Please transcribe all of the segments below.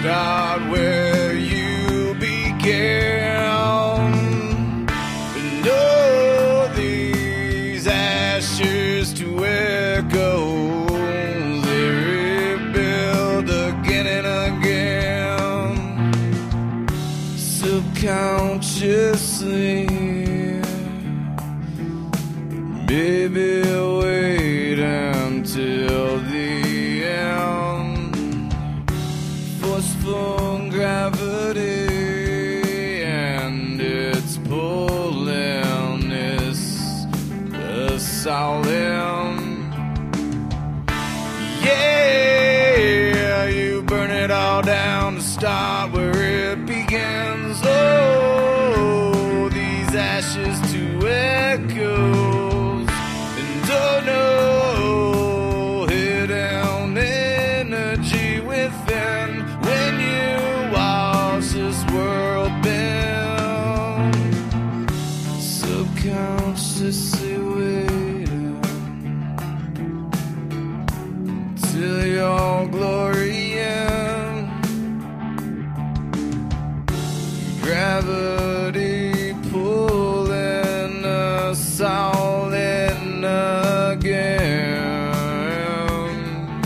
start where you began. And oh, these ashes to echo, they rebuild again and again. Subconsciously, baby, wait until the end. Forceful gravity and its pulling is assaulting. Yeah, you burn it all down to start where it begins. Oh, these ashes to echoes. And oh no, hidden energy within when you watch this world bend. Subconsciously waiting till your glory ends. Gravity pulling us all in again.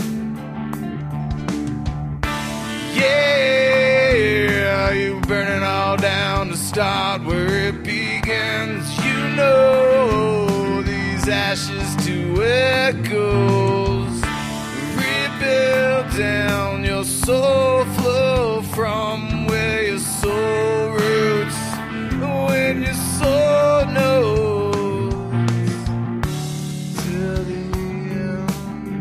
Yeah, you burn it all down to start where it begins. You know these ashes to echoes. Rebuild down your soul flow from where your soul roots. When your soul knows till the end,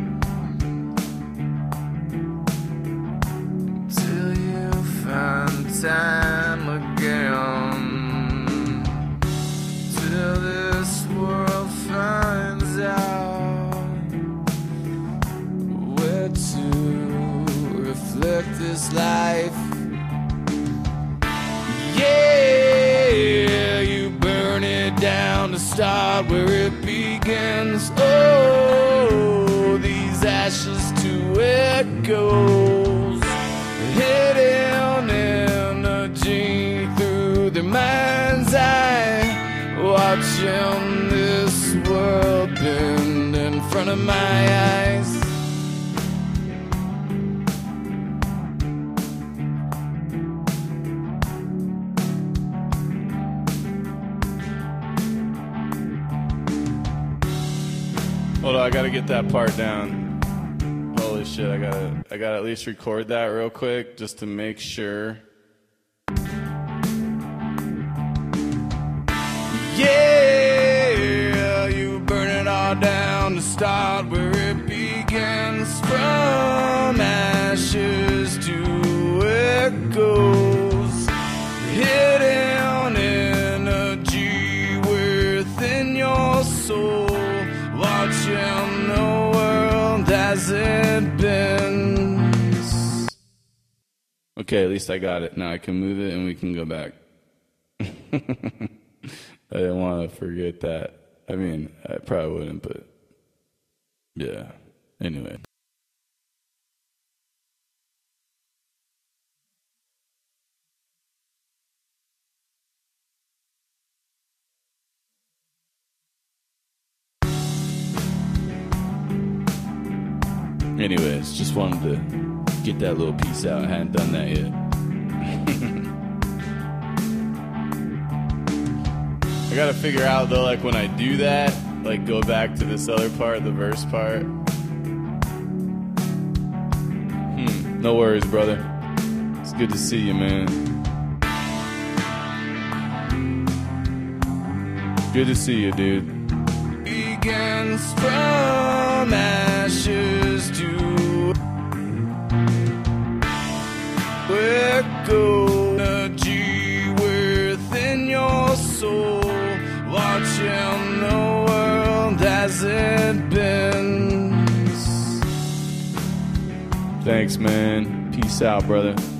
till you find time again, till this world finds out where to reflect this life. Yeah, you burn it down to start where it begins. Oh, these ashes to echoes, hidden energy through their mind's eye, watching this world bend in front of my eyes. Hold on, I gotta get that part down. Holy shit, I gotta at least record that real quick just to make sure. Yeah, you burn it all down to start where it begins. From ashes to echoes, hidden energy within your soul. Watching the world as it bends. Okay, at least I got it. Now I can move it and we can go back. I didn't want to forget that. I mean, I probably wouldn't, but yeah. Anyway. Anyways, just wanted to get that little piece out. I hadn't done that yet. I gotta figure out though, like when I do that, like go back to this other part, the verse part. No worries, brother. It's good to see you, man. Good to see you, dude. Begins from ashes to echo, energy within your soul, watching the world as it bends. Thanks, man. Peace out, brother.